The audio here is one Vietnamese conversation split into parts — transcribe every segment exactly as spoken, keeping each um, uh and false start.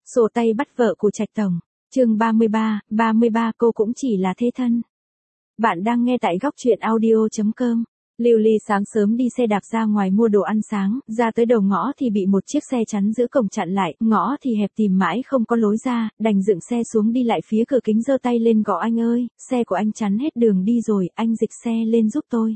Sổ tay bắt vợ của Trạch Tổng. Chương ba mươi ba, ba mươi ba cô cũng chỉ là thế thân. Bạn đang nghe tại góc truyện audio chấm com. Lưu Ly sáng sớm đi xe đạp ra ngoài mua đồ ăn sáng, ra tới đầu ngõ thì bị một chiếc xe chắn giữa cổng chặn lại, ngõ thì hẹp tìm mãi không có lối ra, đành dựng xe xuống đi lại phía cửa kính giơ tay lên gọi anh ơi, xe của anh chắn hết đường đi rồi, anh dịch xe lên giúp tôi.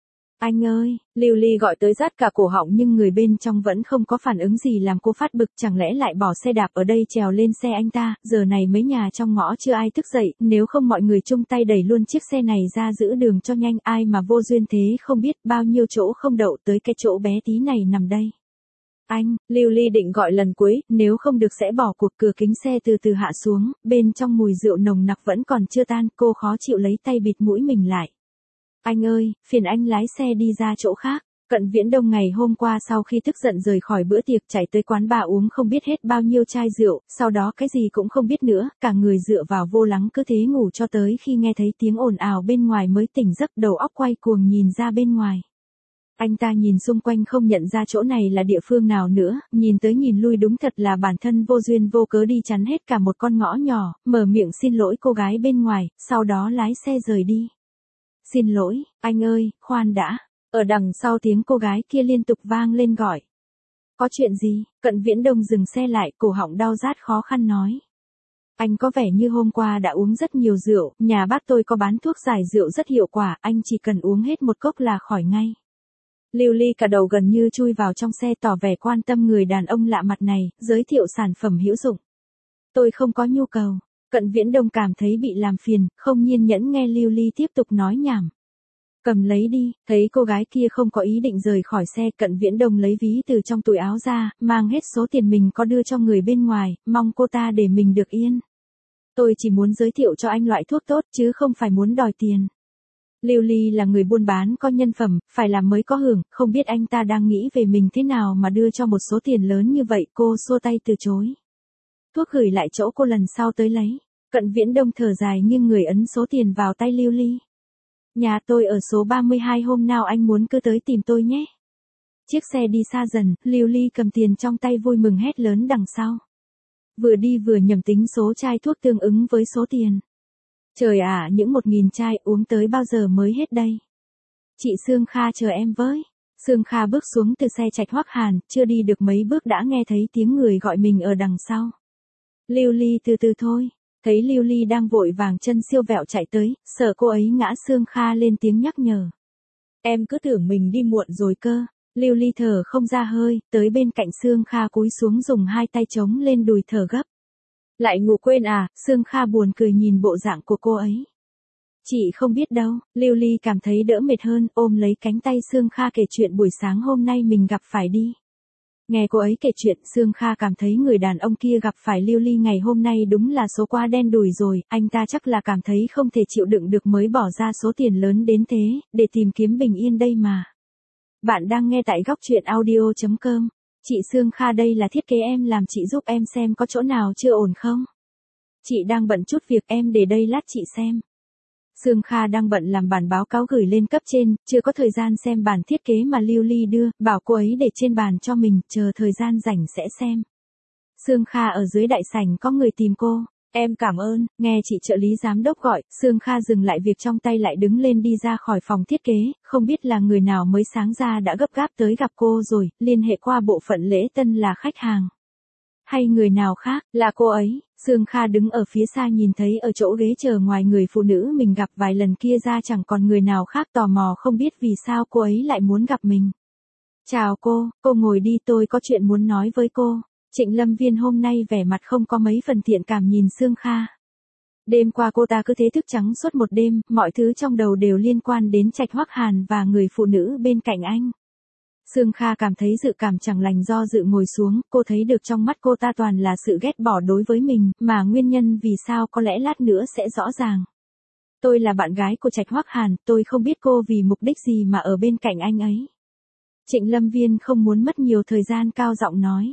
Anh ơi, Lưu Ly gọi tới rát cả cổ họng nhưng người bên trong vẫn không có phản ứng gì làm cô phát bực, chẳng lẽ lại bỏ xe đạp ở đây trèo lên xe anh ta, giờ này mấy nhà trong ngõ chưa ai thức dậy, nếu không mọi người chung tay đẩy luôn chiếc xe này ra giữ đường cho nhanh, ai mà vô duyên thế không biết bao nhiêu chỗ không đậu tới cái chỗ bé tí này nằm đây. Anh, Lưu Ly định gọi lần cuối, nếu không được sẽ bỏ cuộc. Cửa kính xe từ từ hạ xuống, bên trong mùi rượu nồng nặc vẫn còn chưa tan, cô khó chịu lấy tay bịt mũi mình lại. Anh ơi, phiền anh lái xe đi ra chỗ khác. Cận Viễn Đông ngày hôm qua sau khi tức giận rời khỏi bữa tiệc chạy tới quán bar uống không biết hết bao nhiêu chai rượu, sau đó cái gì cũng không biết nữa, cả người dựa vào vô lăng cứ thế ngủ cho tới khi nghe thấy tiếng ồn ào bên ngoài mới tỉnh giấc, đầu óc quay cuồng nhìn ra bên ngoài. Anh ta nhìn xung quanh không nhận ra chỗ này là địa phương nào nữa, nhìn tới nhìn lui đúng thật là bản thân vô duyên vô cớ đi chắn hết cả một con ngõ nhỏ, mở miệng xin lỗi cô gái bên ngoài, sau đó lái xe rời đi. Xin lỗi, anh ơi, khoan đã. Ở đằng sau tiếng cô gái kia liên tục vang lên gọi. Có chuyện gì? Cận Viễn Đông dừng xe lại, cổ họng đau rát khó khăn nói. Anh có vẻ như hôm qua đã uống rất nhiều rượu, nhà bác tôi có bán thuốc giải rượu rất hiệu quả, anh chỉ cần uống hết một cốc là khỏi ngay. Lưu Ly cả đầu gần như chui vào trong xe tỏ vẻ quan tâm người đàn ông lạ mặt này, giới thiệu sản phẩm hữu dụng. Tôi không có nhu cầu. Cận Viễn Đông cảm thấy bị làm phiền, không nhiên nhẫn nghe Lưu Ly tiếp tục nói nhảm. Cầm lấy đi, thấy cô gái kia không có ý định rời khỏi xe, Cận Viễn Đông lấy ví từ trong túi áo ra, mang hết số tiền mình có đưa cho người bên ngoài, mong cô ta để mình được yên. Tôi chỉ muốn giới thiệu cho anh loại thuốc tốt chứ không phải muốn đòi tiền. Lưu Ly là người buôn bán có nhân phẩm, phải làm mới có hưởng, không biết anh ta đang nghĩ về mình thế nào mà đưa cho một số tiền lớn như vậy, cô xua tay từ chối. Thuốc gửi lại chỗ cô lần sau tới lấy. Cận Viễn Đông thở dài nghiêng người ấn số tiền vào tay Lưu Ly. Nhà tôi ở số ba mươi hai, hôm nào anh muốn cứ tới tìm tôi nhé. Chiếc xe đi xa dần, Lưu Ly cầm tiền trong tay vui mừng hét lớn đằng sau. Vừa đi vừa nhẩm tính số chai thuốc tương ứng với số tiền. Trời ạ, những một nghìn chai uống tới bao giờ mới hết đây? Chị Sương Kha chờ em với. Sương Kha bước xuống từ xe Trạch Hoắc Hàn, chưa đi được mấy bước đã nghe thấy tiếng người gọi mình ở đằng sau. Lưu Ly từ từ thôi. Thấy Lưu Ly đang vội vàng chân siêu vẹo chạy tới, sợ cô ấy ngã, Sương Kha lên tiếng nhắc nhở. Em cứ tưởng mình đi muộn rồi cơ. Lưu Ly thở không ra hơi, tới bên cạnh Sương Kha cúi xuống dùng hai tay chống lên đùi thở gấp. Lại ngủ quên à? Sương Kha buồn cười nhìn bộ dạng của cô ấy. Chị không biết đâu. Lưu Ly cảm thấy đỡ mệt hơn, ôm lấy cánh tay Sương Kha kể chuyện buổi sáng hôm nay mình gặp phải đi. Nghe cô ấy kể chuyện, Sương Kha cảm thấy người đàn ông kia gặp phải Lưu Ly ngày hôm nay đúng là số quá đen đủi rồi, anh ta chắc là cảm thấy không thể chịu đựng được mới bỏ ra số tiền lớn đến thế, để tìm kiếm bình yên đây mà. Bạn đang nghe tại góc truyện audio chấm com. Chị Sương Kha đây là thiết kế em làm, chị giúp em xem có chỗ nào chưa ổn không? Chị đang bận chút việc, em để đây lát chị xem. Sương Kha đang bận làm bản báo cáo gửi lên cấp trên, chưa có thời gian xem bản thiết kế mà Lưu Ly đưa, bảo cô ấy để trên bàn cho mình, chờ thời gian rảnh sẽ xem. Sương Kha ở dưới đại sảnh có người tìm cô. Em cảm ơn, nghe chị trợ lý giám đốc gọi, Sương Kha dừng lại việc trong tay lại đứng lên đi ra khỏi phòng thiết kế, không biết là người nào mới sáng ra đã gấp gáp tới gặp cô rồi, liên hệ qua bộ phận lễ tân là khách hàng. Hay người nào khác, là cô ấy. Sương Kha đứng ở phía xa nhìn thấy ở chỗ ghế chờ ngoài người phụ nữ mình gặp vài lần kia ra chẳng còn người nào khác, tò mò không biết vì sao cô ấy lại muốn gặp mình. Chào cô, cô ngồi đi, tôi có chuyện muốn nói với cô. Trịnh Lâm Viên hôm nay vẻ mặt không có mấy phần thiện cảm nhìn Sương Kha. Đêm qua cô ta cứ thế thức trắng suốt một đêm, mọi thứ trong đầu đều liên quan đến Trạch Hoắc Hàn và người phụ nữ bên cạnh anh. Sương Kha cảm thấy dự cảm chẳng lành, do dự ngồi xuống, cô thấy được trong mắt cô ta toàn là sự ghét bỏ đối với mình, mà nguyên nhân vì sao có lẽ lát nữa sẽ rõ ràng. Tôi là bạn gái của Trạch Hoắc Hàn, tôi không biết cô vì mục đích gì mà ở bên cạnh anh ấy. Trịnh Lâm Viên không muốn mất nhiều thời gian, cao giọng nói.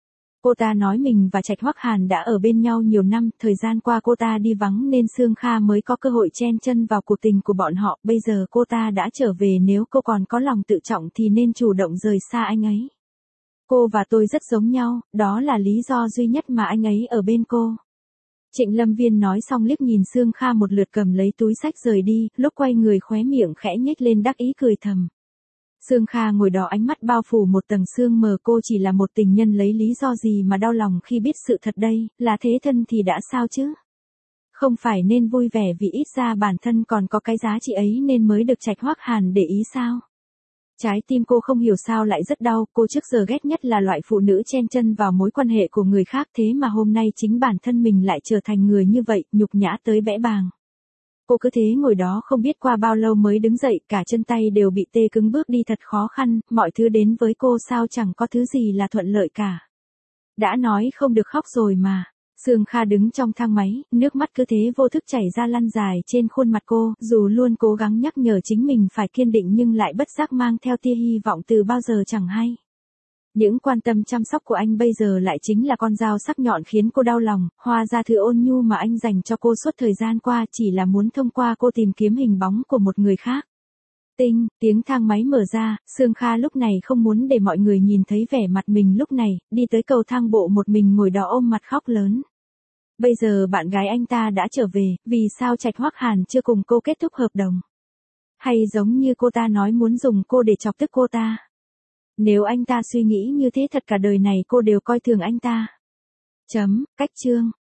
Cô ta nói mình và Trạch Hoắc Hàn đã ở bên nhau nhiều năm, thời gian qua cô ta đi vắng nên Sương Kha mới có cơ hội chen chân vào cuộc tình của bọn họ, bây giờ cô ta đã trở về, nếu cô còn có lòng tự trọng thì nên chủ động rời xa anh ấy. Cô và tôi rất giống nhau, đó là lý do duy nhất mà anh ấy ở bên cô. Trịnh Lâm Viên nói xong liếc nhìn Sương Kha một lượt cầm lấy túi xách rời đi, lúc quay người khóe miệng khẽ nhếch lên đắc ý cười thầm. Sương Kha ngồi đó ánh mắt bao phủ một tầng sương mờ, cô chỉ là một tình nhân lấy lý do gì mà đau lòng khi biết sự thật đây, là thế thân thì đã sao chứ? Không phải nên vui vẻ vì ít ra bản thân còn có cái giá trị ấy nên mới được Trạch Hoắc Hàn để ý sao? Trái tim cô không hiểu sao lại rất đau, cô trước giờ ghét nhất là loại phụ nữ chen chân vào mối quan hệ của người khác, thế mà hôm nay chính bản thân mình lại trở thành người như vậy, nhục nhã tới bẽ bàng. Cô cứ thế ngồi đó không biết qua bao lâu mới đứng dậy, cả chân tay đều bị tê cứng, bước đi thật khó khăn, mọi thứ đến với cô sao chẳng có thứ gì là thuận lợi cả. Đã nói không được khóc rồi mà. Sương Kha đứng trong thang máy, nước mắt cứ thế vô thức chảy ra lăn dài trên khuôn mặt cô, dù luôn cố gắng nhắc nhở chính mình phải kiên định nhưng lại bất giác mang theo tia hy vọng từ bao giờ chẳng hay. Những quan tâm chăm sóc của anh bây giờ lại chính là con dao sắc nhọn khiến cô đau lòng, hóa ra thứ ôn nhu mà anh dành cho cô suốt thời gian qua chỉ là muốn thông qua cô tìm kiếm hình bóng của một người khác. Tinh, tiếng thang máy mở ra, Sương Kha lúc này không muốn để mọi người nhìn thấy vẻ mặt mình lúc này, đi tới cầu thang bộ một mình ngồi đó ôm mặt khóc lớn. Bây giờ bạn gái anh ta đã trở về, vì sao Trạch Hoắc Hàn chưa cùng cô kết thúc hợp đồng? Hay giống như cô ta nói muốn dùng cô để chọc tức cô ta? Nếu anh ta suy nghĩ như thế thật cả đời này cô đều coi thường anh ta. Chấm, cách chương.